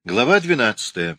Глава 12.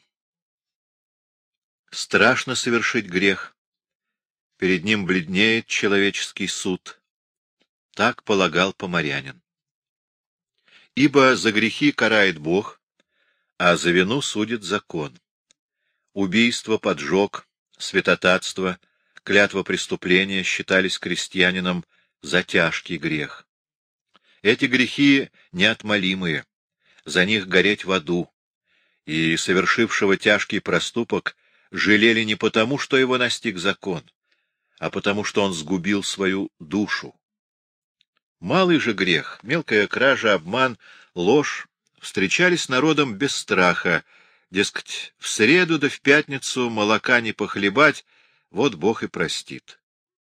Страшно совершить грех. Перед ним бледнеет человеческий суд. Так полагал поморянин. Ибо за грехи карает Бог, а за вину судит закон. Убийство, поджог, святотатство, клятва преступления считались крестьянином за тяжкий грех. Эти грехи неотмолимые, за них гореть в аду. И совершившего тяжкий проступок жалели не потому, что его настиг закон, а потому, что он сгубил свою душу. Малый же грех, мелкая кража, обман, ложь встречались народом без страха, дескать, в среду да в пятницу молока не похлебать, вот Бог и простит.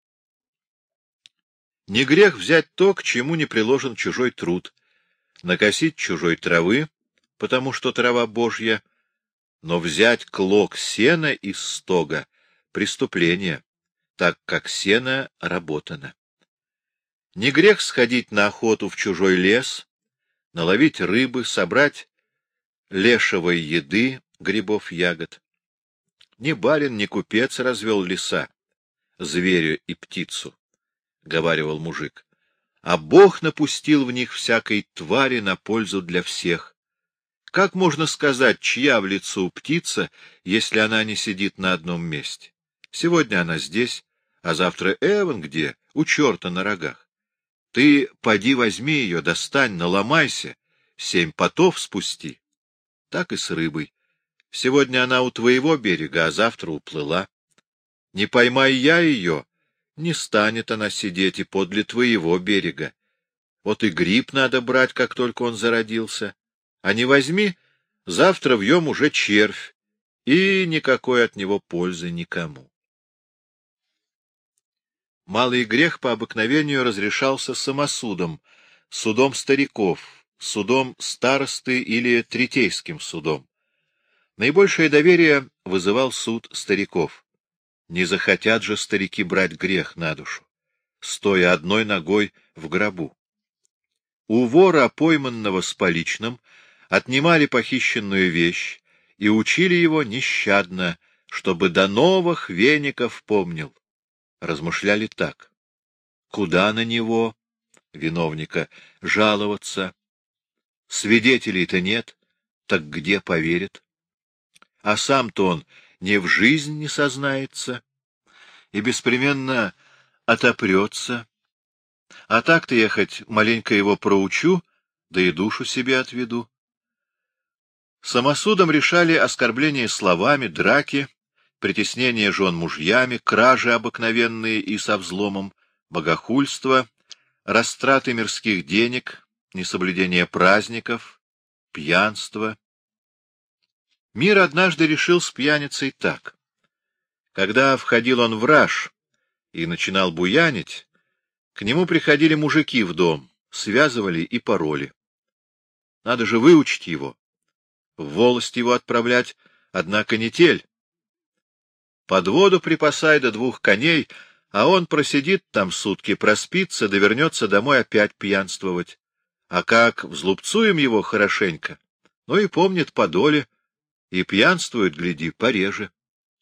Не грех взять то, к чему не приложен чужой труд, накосить чужой травы, потому что трава Божья, но взять клок сена из стога — преступление, так как сено работано. Не грех сходить на охоту в чужой лес, наловить рыбы, собрать лешевой еды, грибов, ягод. Ни барин, ни купец развел леса, зверя и птицу, — говаривал мужик, — а Бог напустил в них всякой твари на пользу для всех. Как можно сказать, чья в лесу птица, если она не сидит на одном месте? Сегодня она здесь, а завтра эван где, у черта на рогах. Ты поди возьми ее, достань, наломайся, 7 потов спусти. Так и с рыбой. Сегодня она у твоего берега, а завтра уплыла. Не поймай я ее, не станет она сидеть и подле твоего берега. Вот и гриб надо брать, как только он зародился. А не возьми, завтра вьем уже червь, и никакой от него пользы никому. Малый грех по обыкновению разрешался самосудом, судом стариков, судом старосты или третейским судом. Наибольшее доверие вызывал суд стариков. Не захотят же старики брать грех на душу, стоя одной ногой в гробу. У вора, пойманного с поличным, отнимали похищенную вещь и учили его нещадно, чтобы до новых веников помнил. Размышляли так: куда на него, виновника, жаловаться? Свидетелей-то нет, так где поверит? А сам-то он не в жизнь не сознается и беспременно отопрется. А так-то я хоть маленько его проучу, да и душу себе отведу. Самосудом решали оскорбления словами, драки, притеснение жен мужьями, кражи обыкновенные и со взломом, богохульство, растраты мирских денег, несоблюдение праздников, пьянство. Мир однажды решил с пьяницей так. Когда входил он в раж и начинал буянить, к нему приходили мужики в дом, связывали и пороли. Надо же выучить его, в волость его отправлять, однако не тель. Под воду припасай до 2 коней, а он просидит там сутки, проспится, да вернется домой опять пьянствовать. А как взлупцуем его хорошенько, ну и помнит по доле, и пьянствует, гляди, пореже.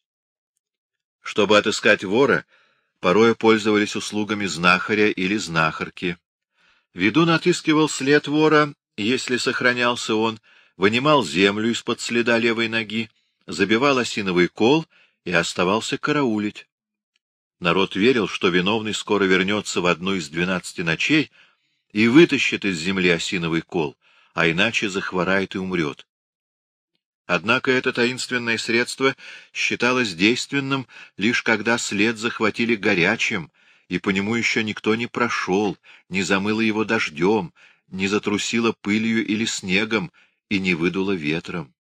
Чтобы отыскать вора, порою пользовались услугами знахаря или знахарки. Ведун отыскивал след вора, если сохранялся он, вынимал землю из-под следа левой ноги, забивал осиновый кол и оставался караулить. Народ верил, что виновный скоро вернется в одну из 12 ночей и вытащит из земли осиновый кол, а иначе захворает и умрет. Однако это таинственное средство считалось действенным лишь когда след захватили горячим, и по нему еще никто не прошел, не замыло его дождем, не затрусило пылью или снегом и не выдуло ветром.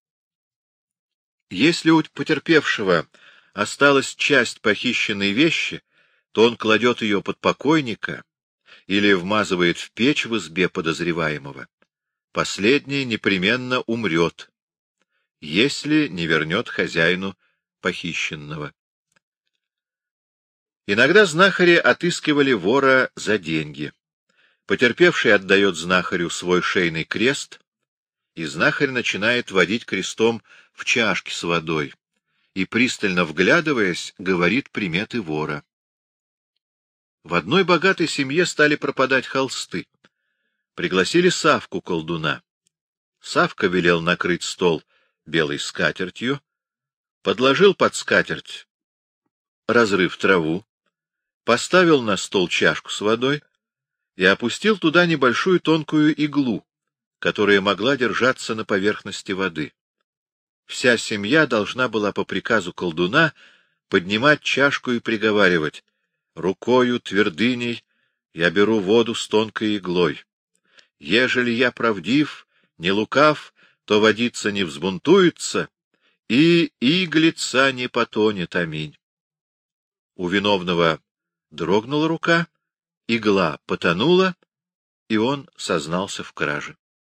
Если у потерпевшего осталась часть похищенной вещи, то он кладет ее под покойника или вмазывает в печь в избе подозреваемого. Последний непременно умрет, если не вернет хозяину похищенного. Иногда знахари отыскивали вора за деньги. Потерпевший отдает знахарю свой шейный крест и знахарь начинает водить крестом в чашке с водой и, пристально вглядываясь, говорит приметы вора. В одной богатой семье стали пропадать холсты. Пригласили Савку колдуна. Савка велел накрыть стол белой скатертью, подложил под скатерть разрыв траву, поставил на стол чашку с водой и опустил туда небольшую тонкую иглу, которая могла держаться на поверхности воды. Вся семья должна была по приказу колдуна поднимать чашку и приговаривать: «Рукою твердыней я беру воду с тонкой иглой. Ежели я правдив, не лукав, то водица не взбунтуется, и иглица не потонет. Аминь». У виновного дрогнула рука, игла потонула, и он сознался в краже.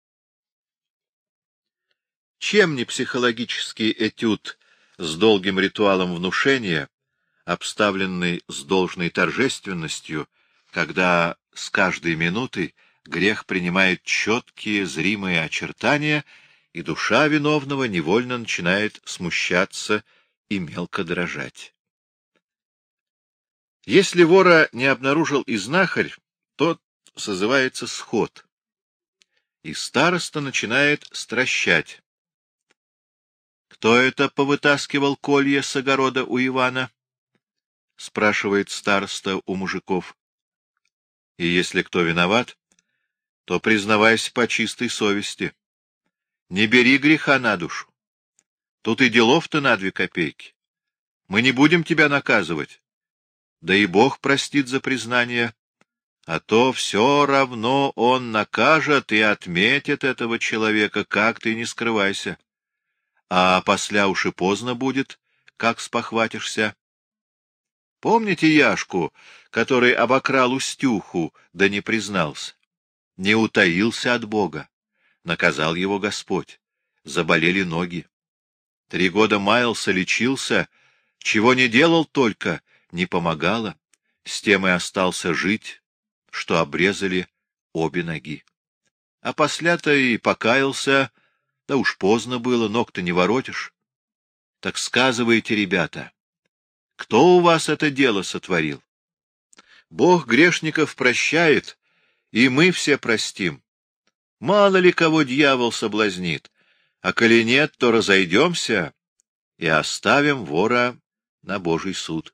Чем не психологический этюд с долгим ритуалом внушения, обставленный с должной торжественностью, когда с каждой минутой грех принимает четкие, зримые очертания, и душа виновного невольно начинает смущаться и мелко дрожать. Если вора не обнаружил и знахарь, тот созывается сход, и староста начинает стращать. «Кто это повытаскивал колья с огорода у Ивана?» — спрашивает староста у мужиков. И если кто виноват, то признавайся по чистой совести. Не бери греха на душу. Тут и делов-то на 2 копейки. Мы не будем тебя наказывать. Да и Бог простит за признание, а то все равно Он накажет и отметит этого человека, как ты не скрывайся. А после уж и поздно будет, как спохватишься. Помните Яшку, который обокрал Устюху, да не признался? Не утаился от Бога. Наказал его Господь. Заболели ноги. 3 года маялся, лечился, чего не делал только, не помогало. С тем и остался жить, что обрезали обе ноги. А после-то и покаялся, да уж поздно было, ног-то не воротишь. Так сказывайте, ребята, кто у вас это дело сотворил? Бог грешников прощает, и мы все простим. Мало ли кого дьявол соблазнит, а коли нет, то разойдемся и оставим вора на Божий суд.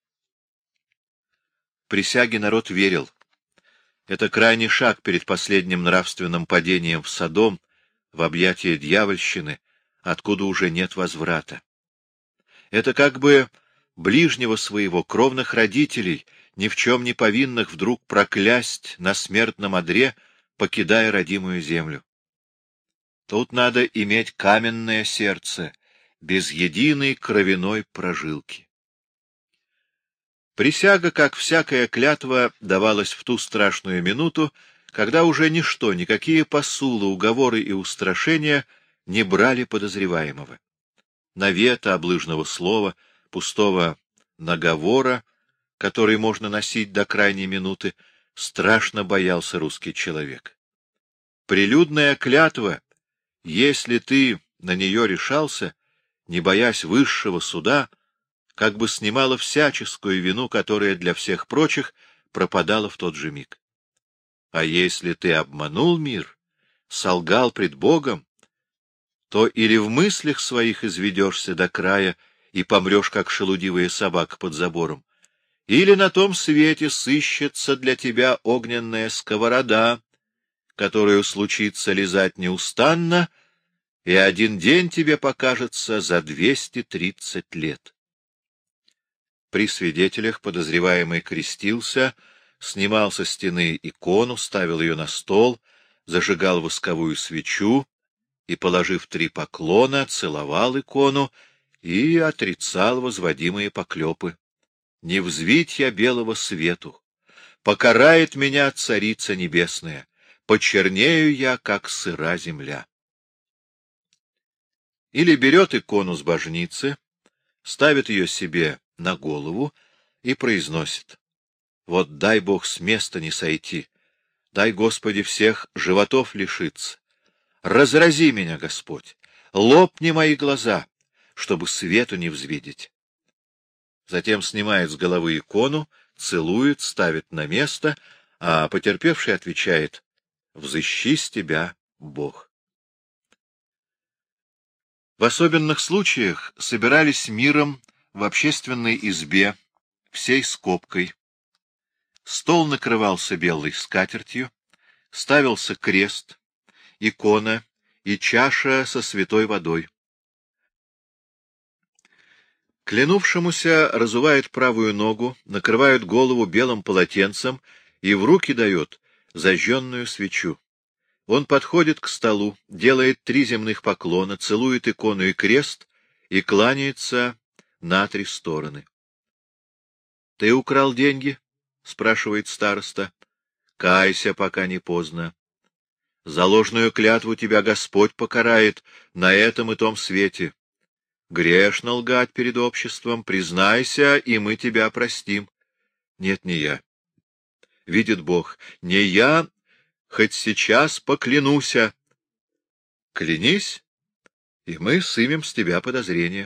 Присяге народ верил. Это крайний шаг перед последним нравственным падением в Содом, в объятия дьявольщины, откуда уже нет возврата. Это как бы ближнего своего, кровных родителей, ни в чем не повинных, вдруг проклясть на смертном одре, покидая родимую землю. Тут надо иметь каменное сердце, без единой кровяной прожилки. Присяга, как всякая клятва, давалась в ту страшную минуту, когда уже ничто, никакие посулы, уговоры и устрашения не брали подозреваемого. Навета, облыжного слова, пустого наговора, который можно носить до крайней минуты, страшно боялся русский человек. Прилюдная клятва, если ты на нее решался, не боясь высшего суда, как бы снимала всяческую вину, которая для всех прочих пропадала в тот же миг. А если ты обманул мир, солгал пред Богом, то или в мыслях своих изведешься до края и помрешь, как шелудивая собака под забором, или на том свете сыщется для тебя огненная сковорода, которую случится лизать неустанно, и один день тебе покажется за 230 лет. При свидетелях подозреваемый крестился, снимал со стены икону, ставил ее на стол, зажигал восковую свечу и, положив 3 поклона, целовал икону и отрицал возводимые поклепы. «Не взвить я белого свету, покарает меня Царица Небесная, почернею я, как сыра земля». Или берет икону с божницы, ставит ее себе на голову и произносит: «Вот дай Бог с места не сойти, дай, Господи, всех животов лишиться, Разрази меня, Господь, лопни мои глаза, чтобы свету не взвидеть. Затем снимает с головы икону, целует, ставит на место, а потерпевший отвечает: «Взыщи с тебя, Бог». В особенных случаях собирались миром в общественной избе, всей скопкой. Стол накрывался белой скатертью, ставился крест, икона и чаша со святой водой. Клянувшемуся разувают правую ногу, накрывают голову белым полотенцем и в руки дают зажженную свечу. Он подходит к столу, делает 3 земных поклона, целует икону и крест и кланяется на 3 стороны. — Ты украл деньги? — спрашивает староста. — Кайся, пока не поздно. За ложную клятву тебя Господь покарает на этом и том свете. Грешно лгать перед обществом, признайся, и мы тебя простим. Нет, не я. Видит Бог, не я, хоть сейчас поклянуся. Клянись, и мы сымем с тебя подозрение.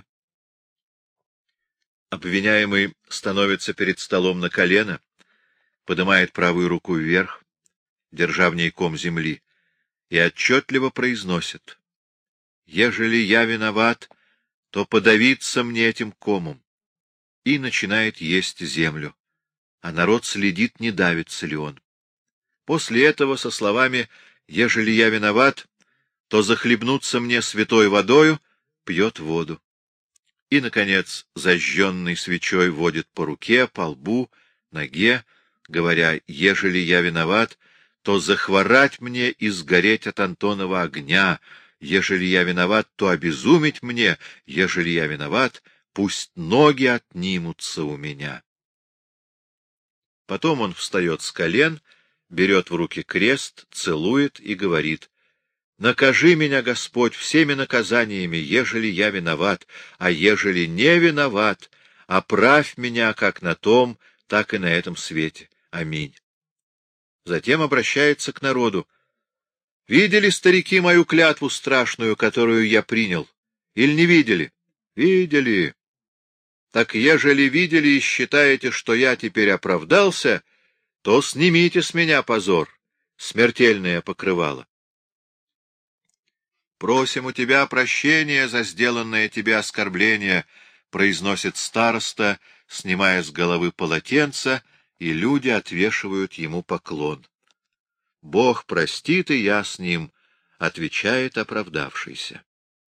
Обвиняемый становится перед столом на колено, поднимает правую руку вверх, держа в ней ком земли, и отчетливо произносит: «Ежели я виноват, то подавиться мне этим комом», и начинает есть землю, а народ следит, не давится ли он. После этого со словами «ежели я виноват, то захлебнуться мне святой водою», пьет воду. И, наконец, зажженной свечой водит по руке, по лбу, ноге, говоря: «Ежели я виноват, то захворать мне и сгореть от Антонова огня. Ежели я виноват, то обезуметь мне. Ежели я виноват, пусть ноги отнимутся у меня». Потом он встает с колен, берет в руки крест, целует и говорит: «Накажи меня, Господь, всеми наказаниями, ежели я виноват, а ежели не виноват, оправь меня как на том, так и на этом свете. Аминь». Затем обращается к народу: «Видели, старики, мою клятву страшную, которую я принял? Или не видели?» «Видели. Так ежели видели и считаете, что я теперь оправдался, то снимите с меня позор, смертельное покрывало. «Просим у тебя прощения за сделанное тебе оскорбление», — произносит староста, снимая с головы полотенце, и люди отвешивают ему поклон. «Бог простит, и я с ним», — отвечает оправдавшийся.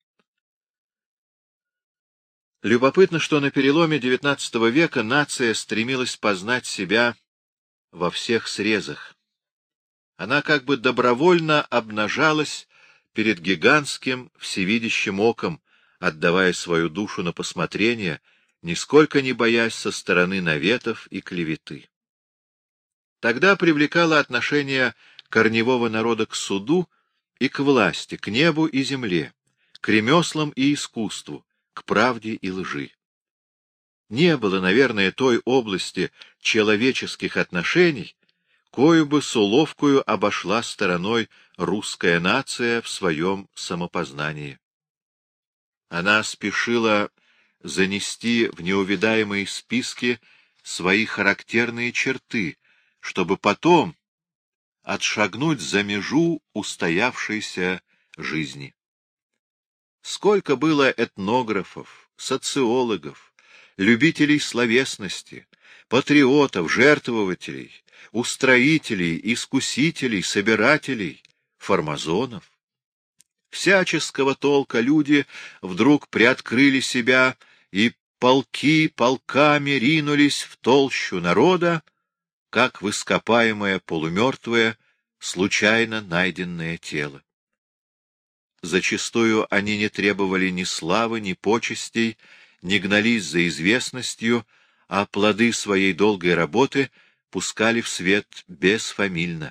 Любопытно, что на переломе XIX века нация стремилась познать себя во всех срезах. Она как бы добровольно обнажалась перед гигантским всевидящим оком, отдавая свою душу на посмотрение, нисколько не боясь со стороны наветов и клеветы. Тогда привлекало отношение корневого народа к суду и к власти, к небу и земле, к ремеслам и искусству, к правде и лжи. Не было, наверное, той области человеческих отношений, кою бы с уловкою обошла стороной русская нация в своем самопознании. Она спешила занести в неувидаемые списки свои характерные черты, чтобы потом отшагнуть за межу устоявшейся жизни. Сколько было этнографов, социологов, любителей словесности, патриотов, жертвователей, устроителей, искусителей, собирателей, фармазонов. Всяческого толка люди вдруг приоткрыли себя и полки полками ринулись в толщу народа, как в ископаемое полумертвое, случайно найденное тело. Зачастую они не требовали ни славы, ни почестей, не гнались за известностью, а плоды своей долгой работы пускали в свет бесфамильно.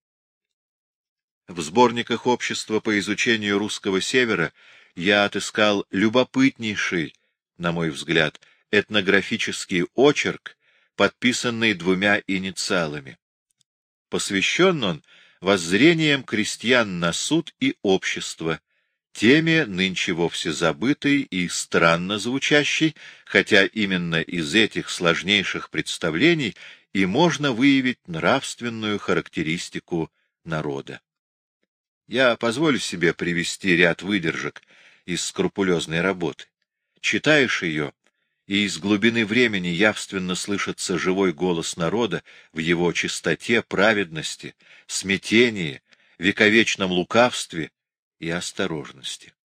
В сборниках Общества по изучению русского севера я отыскал любопытнейший, на мой взгляд, этнографический очерк, подписанный 2 инициалами. Посвящен он воззрением крестьян на суд и общество, теме нынче вовсе забытой и странно звучащей, хотя именно из этих сложнейших представлений и можно выявить нравственную характеристику народа. Я позволю себе привести ряд выдержек из скрупулезной работы. Читаешь ее, и из глубины времени явственно слышится живой голос народа в его чистоте, праведности, смятении, вековечном лукавстве и осторожности.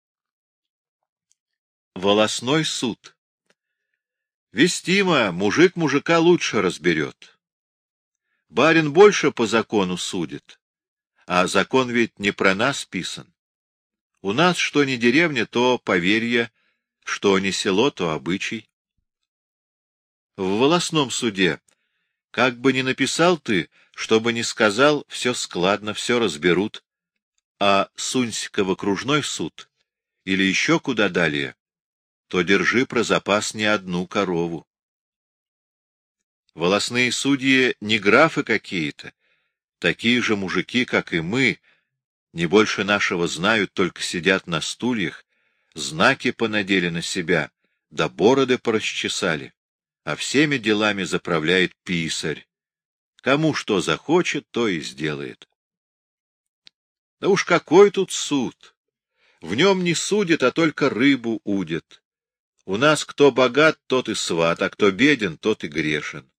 Волостной суд. Вестимо, мужик мужика лучше разберет. Барин больше по закону судит, а закон ведь не про нас писан. У нас что ни деревня, то поверье, что не село, то обычай. В волостном суде, как бы ни написал ты, что бы ни сказал, все складно, все разберут, а сунься-ка в окружной суд или еще куда далее, то держи про запас не одну корову. Волостные судьи не графы какие-то, такие же мужики, как и мы, не больше нашего знают, только сидят на стульях, знаки понадели на себя, да бороды порасчесали, а всеми делами заправляет писарь. Кому что захочет, то и сделает. Да уж какой тут суд! В нем не судят, а только рыбу удят. У нас кто богат, тот и сват, а кто беден, тот и грешен.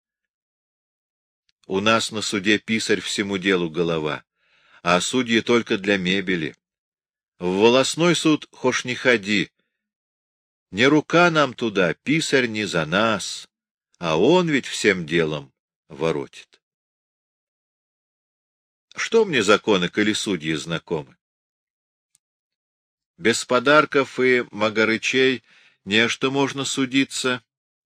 У нас на суде писарь всему делу голова, а судьи только для мебели. В волостной суд хошь не ходи. Не рука нам туда, писарь не за нас, а он ведь всем делом воротит. Что мне законы, коли судьи знакомы? Без подарков и магарычей нечто можно судиться,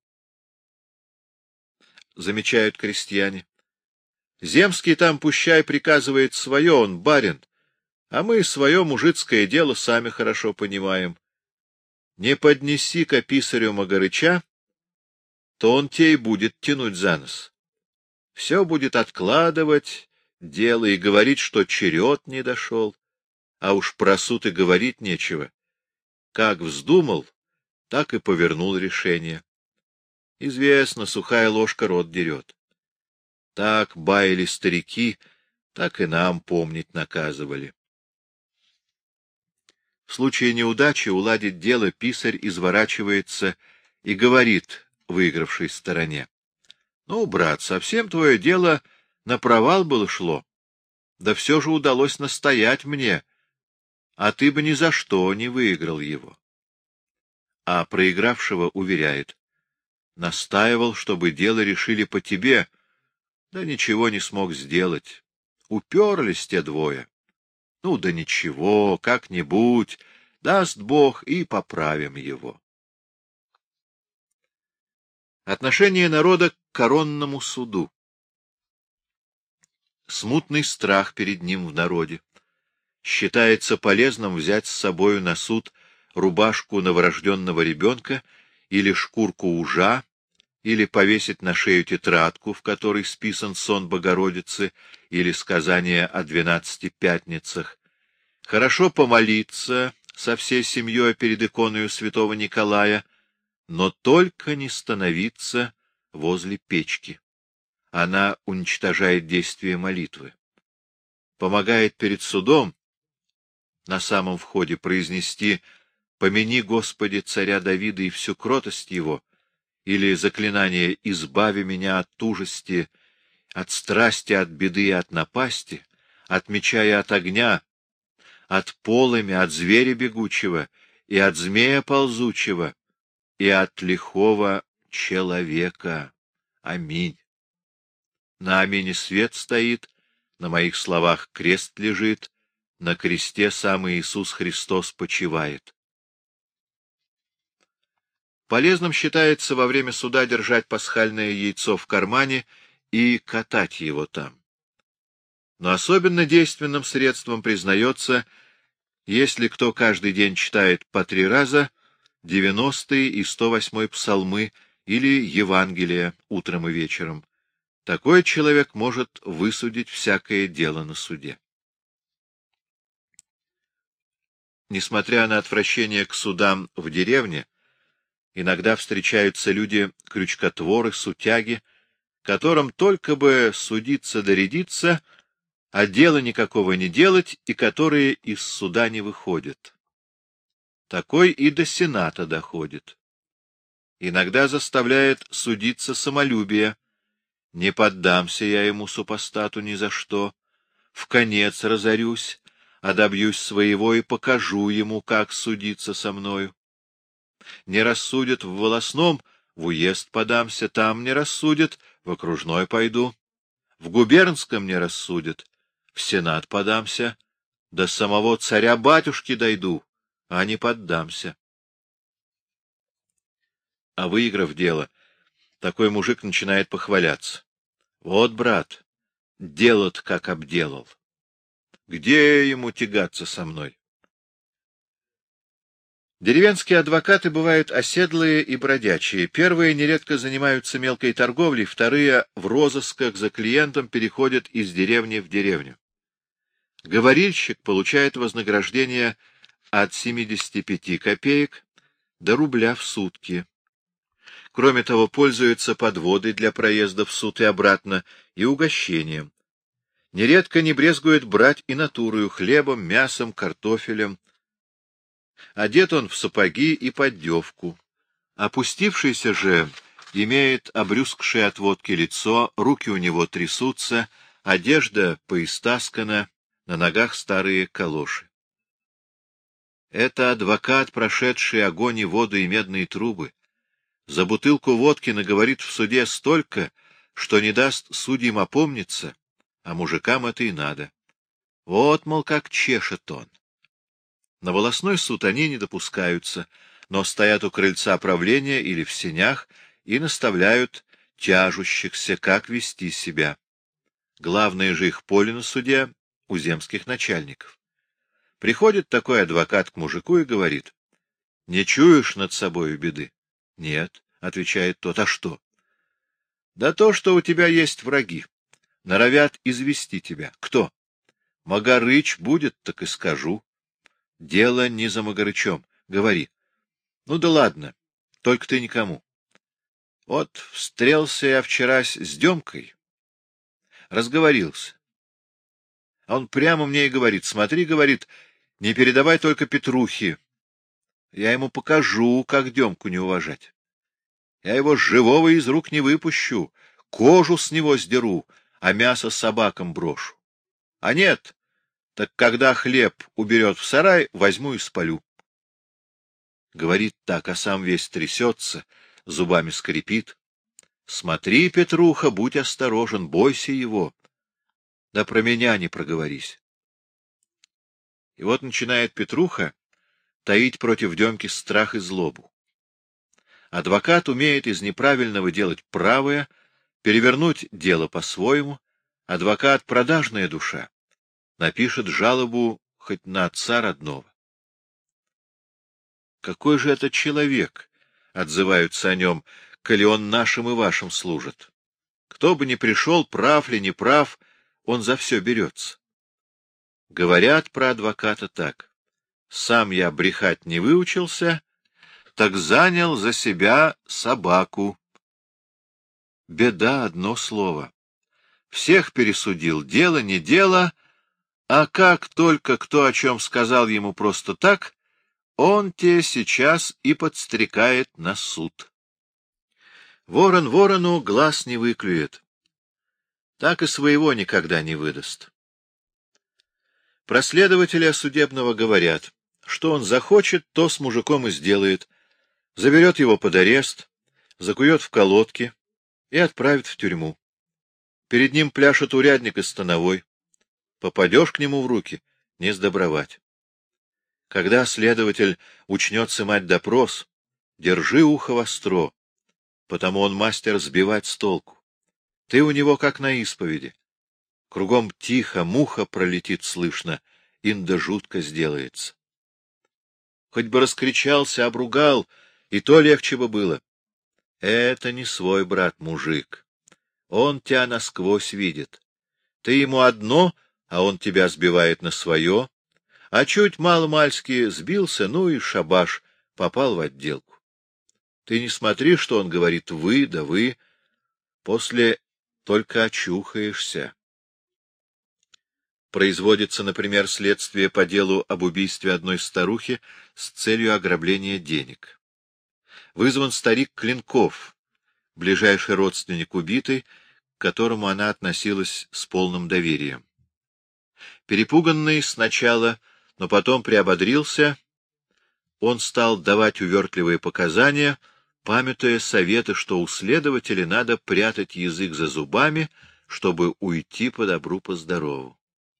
замечают крестьяне. Земский там пущай приказывает свое, он барин, а мы свое мужицкое дело сами хорошо понимаем. Не поднеси-ка писарю магарыча, то он те и будет тянуть за нос. Все будет откладывать дело и говорить, что черед не дошел, а уж про суд и говорить нечего. Как вздумал, так и повернул решение. Известно, сухая ложка рот дерет. Так баяли старики, так и нам помнить наказывали. В случае неудачи уладить дело писарь изворачивается и говорит выигравшей стороне: — Ну, брат, совсем твое дело на провал было шло. Да все же удалось настоять мне, а ты бы ни за что не выиграл его. А проигравшего уверяет: — Настаивал, чтобы дело решили по тебе, да ничего не смог сделать. Уперлись те двое. Ну да ничего, как-нибудь, даст Бог, и поправим его. Отношение народа к коронному суду. Смутный страх перед ним в народе. Считается полезным взять с собою на суд рубашку новорожденного ребенка или шкурку ужа, или повесить на шею тетрадку, в которой списан сон Богородицы или сказание о 12 пятницах, хорошо помолиться со всей семьей перед иконою святого Николая, но только не становиться возле печки. Она уничтожает действие молитвы. Помогает перед судом на самом входе произнести «Помяни, Господи, царя Давида и всю кротость его», или заклинание «Избави меня от тужести, от страсти, от беды и от напасти, от меча и от огня, от полыми, от зверя бегучего и от змея ползучего и от лихого человека. Аминь». На амине свет стоит, на моих словах крест лежит, на кресте сам Иисус Христос почивает. Полезным считается во время суда держать пасхальное яйцо в кармане и катать его там. Но особенно действенным средством признается, если кто каждый день читает по 3 раза 90-й и 108-й псалмы или Евангелие утром и вечером. Такой человек может высудить всякое дело на суде. Несмотря на отвращение к судам в деревне, иногда встречаются люди-крючкотворы, сутяги, которым только бы судиться да рядиться, а дела никакого не делать, и которые из суда не выходят. Такой и до сената доходит. Иногда заставляет судиться самолюбие. Не поддамся я ему, супостату, ни за что. Вконец разорюсь, а добьюсь своего и покажу ему, как судиться со мною. Не рассудят в волосном, в уезд подамся, там не рассудят, в окружной пойду. В губернском не рассудят, в сенат подамся, до самого царя-батюшки дойду, а не поддамся. А выиграв дело, такой мужик начинает похваляться. Вот, брат, дело-то как обделал. Где ему тягаться со мной? Деревенские адвокаты бывают оседлые и бродячие. Первые нередко занимаются мелкой торговлей, вторые в розысках за клиентом переходят из деревни в деревню. Говорильщик получает вознаграждение от 75 копеек до рубля в сутки. Кроме того, пользуется подводой для проезда в суд и обратно и угощением. Нередко не брезгует брать и натурою, хлебом, мясом, картофелем. Одет он в сапоги и поддевку. Опустившийся же имеет обрюзгшее от водки лицо, руки у него трясутся, одежда поистаскана, на ногах старые калоши. Это адвокат, прошедший огонь и воду и медные трубы. За бутылку водки наговорит в суде столько, что не даст судьям опомниться, а мужикам это и надо. Вот, мол, как чешет он. На волостной суд они не допускаются, но стоят у крыльца правления или в сенях и наставляют тяжущихся, как вести себя. Главное же их поле на суде у земских начальников. Приходит такой адвокат к мужику и говорит: — Не чуешь над собою беды? — Нет, — отвечает тот. — А что? — Да то, что у тебя есть враги. Норовят извести тебя. Кто? — Магарыч будет, так и скажу. — Дело не за Магарычом. Говори. — Ну да ладно, только ты никому. Вот встрелся я вчерась с Демкой, разговорился. А он прямо мне и говорит: смотри, говорит, не передавай только Петрухе. Я ему покажу, как Демку не уважать. Я его живого из рук не выпущу, кожу с него сдеру, а мясо собакам брошу. А нет, так когда хлеб уберет в сарай, возьму и спалю. Говорит так, а сам весь трясется, зубами скрипит. Смотри, Петруха, будь осторожен, бойся его. Да про меня не проговорись. И вот начинает Петруха таить против Демки страх и злобу. Адвокат умеет из неправильного делать правое, перевернуть дело по-своему. Адвокат — продажная душа. Напишет жалобу хоть на отца родного. Какой же это человек, отзываются о нем, коли он нашим и вашим служит. Кто бы ни пришел, прав ли, не прав, он за все берется. Говорят про адвоката так: сам я брехать не выучился, так занял за себя собаку. Беда, одно слово. Всех пересудил, дело не дело, а как только кто о чем сказал ему просто так, он те сейчас и подстрекает на суд. Ворон ворону глаз не выклюет, так и своего никогда не выдаст. Про следователя судебного говорят, что он захочет, то с мужиком и сделает, заберет его под арест, закует в колодки и отправит в тюрьму. Перед ним пляшет урядник и становой. Попадешь к нему в руки — не сдобровать. Когда следователь учнет сымать допрос, держи ухо востро, потому он мастер сбивать с толку. Ты у него как на исповеди. Кругом тихо, муха пролетит слышно, инда жутко сделается. Хоть бы раскричался, обругал, и то легче бы было. Это не свой брат мужик. Он тебя насквозь видит. Ты ему одно, а он тебя сбивает на свое, а чуть мало-мальски сбился, ну и шабаш, попал в отделку. Ты не смотри, что он говорит «вы», да «вы», после только очухаешься. Производится, например, следствие по делу об убийстве одной старухи с целью ограбления денег. Вызван старик Клинков, ближайший родственник убитой, к которому она относилась с полным доверием. Перепуганный сначала, но потом приободрился, он стал давать увертливые показания, памятуя советы, что у следователя надо прятать язык за зубами, чтобы уйти по добру, по здорову.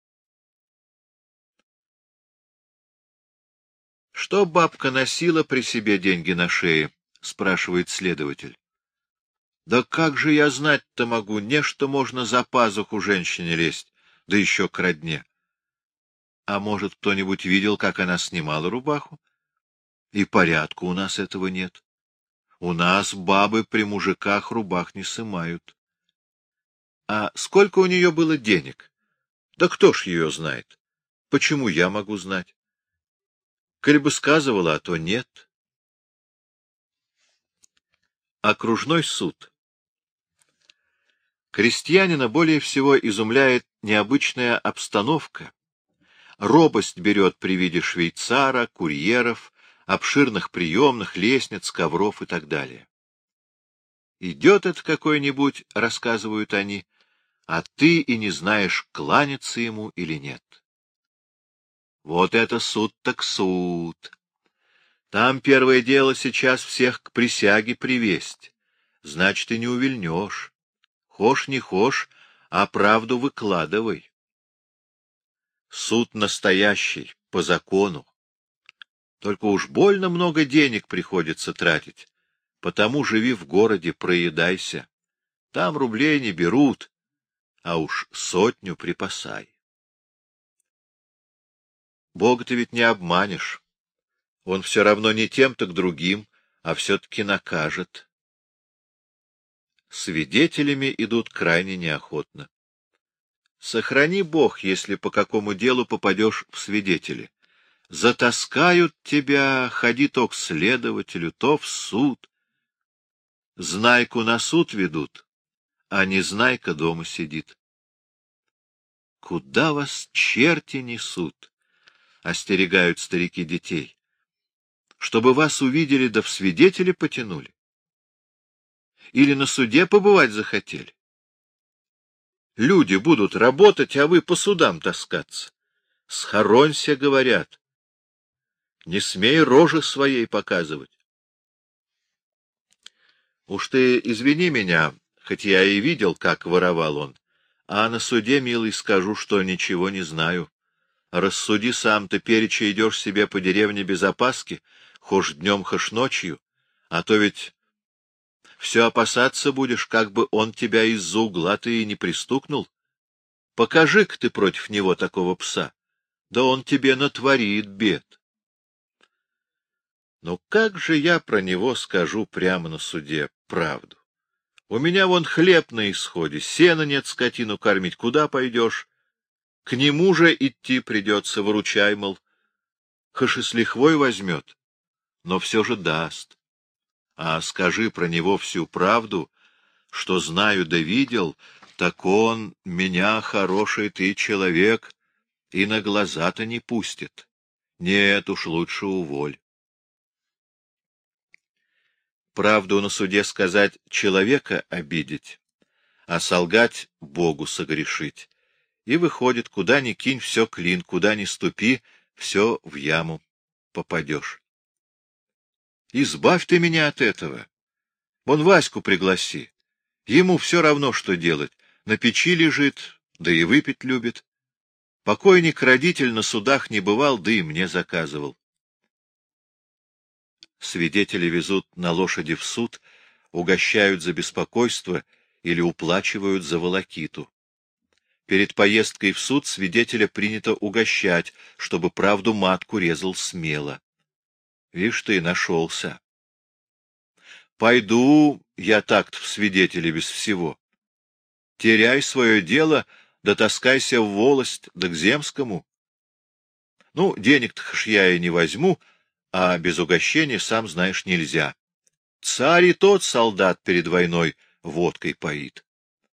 — Что бабка носила при себе деньги на шее? — спрашивает следователь. — Да как же я знать-то могу, не что можно за пазуху женщине лезть, да еще к родне. А может, кто-нибудь видел, как она снимала рубаху? И порядку у нас этого нет. У нас бабы при мужиках рубах не сымают. А сколько у нее было денег? Да кто ж ее знает? Почему я могу знать? Коль бы сказывала, а то нет. Окружной суд. Крестьянина более всего изумляет необычная обстановка. Робость берет при виде швейцара, курьеров, обширных приемных, лестниц, ковров и так далее. Идет это какой-нибудь, рассказывают они, а ты и не знаешь, кланяться ему или нет. Вот это суд так суд. Там первое дело сейчас всех к присяге привесть. Значит, и не увильнешь. Хошь не хошь, а правду выкладывай. Суд настоящий, по закону. Только уж больно много денег приходится тратить. Потому живи в городе, проедайся. Там рублей не берут, а уж сотню припасай. Бога ты ведь не обманешь. Он все равно не тем, так другим, а все-таки накажет. Свидетелями идут крайне неохотно. Сохрани Бог, если по какому делу попадешь в свидетели. Затаскают тебя, ходи то к следователю, то в суд. Знайку на суд ведут, а незнайка дома сидит. Куда вас черти несут? Остерегают старики детей. Чтобы вас увидели, да в свидетели потянули? Или на суде побывать захотели? Люди будут работать, а вы по судам таскаться. Схоронься, говорят. Не смей рожи своей показывать. Уж ты извини меня, хоть я и видел, как воровал он, а на суде, милый, скажу, что ничего не знаю. Рассуди сам, ты переча идешь себе по деревне без опаски, хошь днем, хошь ночью, а то ведь все опасаться будешь, как бы он тебя из-за угла ты и не пристукнул. Покажи-ка ты против него такого пса, да он тебе натворит бед. Но как же я про него скажу прямо на суде правду? У меня вон хлеб на исходе, сена нет скотину кормить, куда пойдешь? К нему же идти придется, выручай, мол. Хошь и с лихвой возьмет, но все же даст. А скажи про него всю правду, что знаю да видел, так он, меня, хороший ты человек, и на глаза-то не пустит. Нет уж, лучше уволь. Правду на суде сказать — человека обидеть, а солгать — Богу согрешить. И выходит, куда ни кинь, все клин, куда ни ступи, все в яму попадешь. Избавь ты меня от этого. Вон Ваську пригласи. Ему все равно, что делать. На печи лежит, да и выпить любит. Покойник-родитель на судах не бывал, да и мне заказывал. Свидетели везут на лошади в суд, угощают за беспокойство или уплачивают за волокиту. Перед поездкой в суд свидетеля принято угощать, чтобы правду матку резал смело. Вишь ты, нашелся. Пойду я так-то в свидетели без всего. теряй свое дело, да таскайся в волость, да к земскому. Ну, денег-то ж я и не возьму, а без угощения, сам знаешь, нельзя. Царь и тот солдат перед войной водкой поит.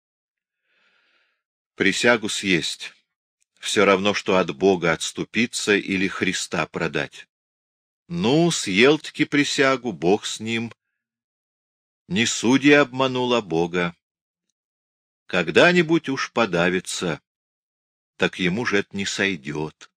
Присягу съесть. Все равно, что от Бога отступиться или Христа продать. Ну, съел-таки присягу, Бог с ним. Не судья обманул, а Бога. Когда-нибудь уж подавится, так ему же это не сойдет.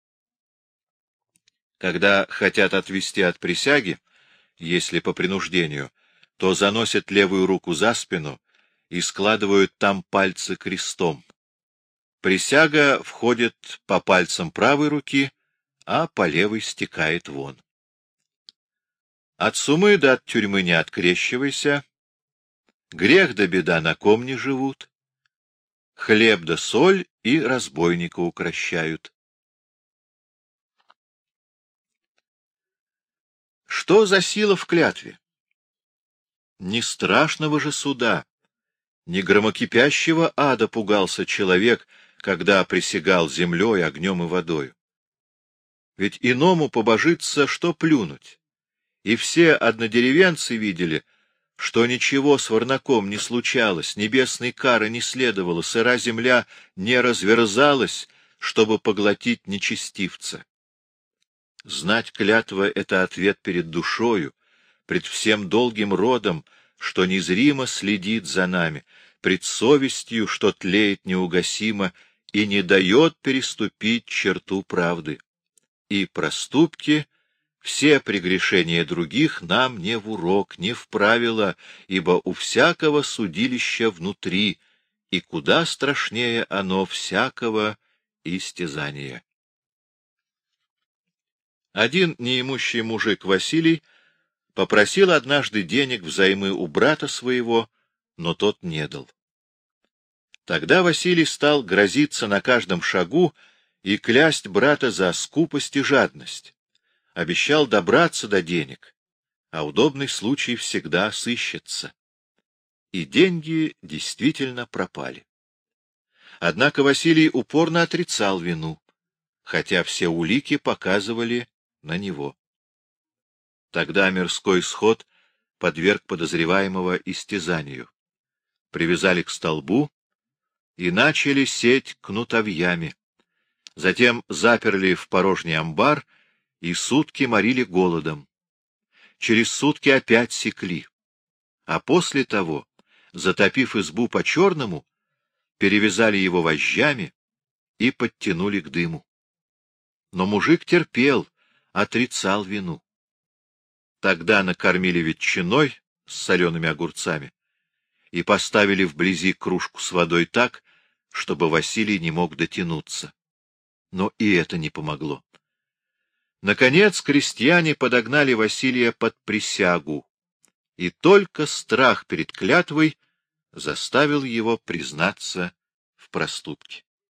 Когда хотят отвести от присяги, если по принуждению, то заносят левую руку за спину и складывают там пальцы крестом. Присяга входит по пальцам правой руки, а по левой стекает вон. От сумы да от тюрьмы не открещивайся, грех да беда на ком не живут, хлеб да соль и разбойника укрощают. Что за сила в клятве? Не страшного же суда, не громокипящего ада пугался человек, когда присягал землей, огнем и водою. Ведь иному побожиться, что плюнуть. И все однодеревенцы видели, что ничего с Варнаком не случалось, небесной кары не следовало, сыра земля не разверзалась, чтобы поглотить нечестивца. Знать клятва — это ответ перед душою, пред всем долгим родом, что незримо следит за нами, пред совестью, что тлеет неугасимо и не дает переступить черту правды. И проступки, все прегрешения других нам не в урок, не в правило, ибо у всякого судилища внутри, и куда страшнее оно всякого истязания. Один неимущий мужик Василий попросил однажды денег взаймы у брата своего, но тот не дал. Тогда Василий стал грозиться на каждом шагу и клясть брата за скупость и жадность. Обещал добраться до денег, а удобный случай всегда сыщется. И деньги действительно пропали. Однако Василий упорно отрицал вину, хотя все улики показывали на него. Тогда мирской сход подверг подозреваемого истязанию. Привязали к столбу и начали сечь кнутовьями. Затем заперли в порожний амбар и сутки морили голодом. Через сутки опять секли. А после того, затопив избу по-черному, перевязали его вожжами и подтянули к дыму. Но мужик терпел, отрицал вину. Тогда накормили ветчиной с солеными огурцами и поставили вблизи кружку с водой так, чтобы Василий не мог дотянуться. Но и это не помогло. Наконец крестьяне подогнали Василия под присягу, и только страх перед клятвой заставил его признаться в проступке.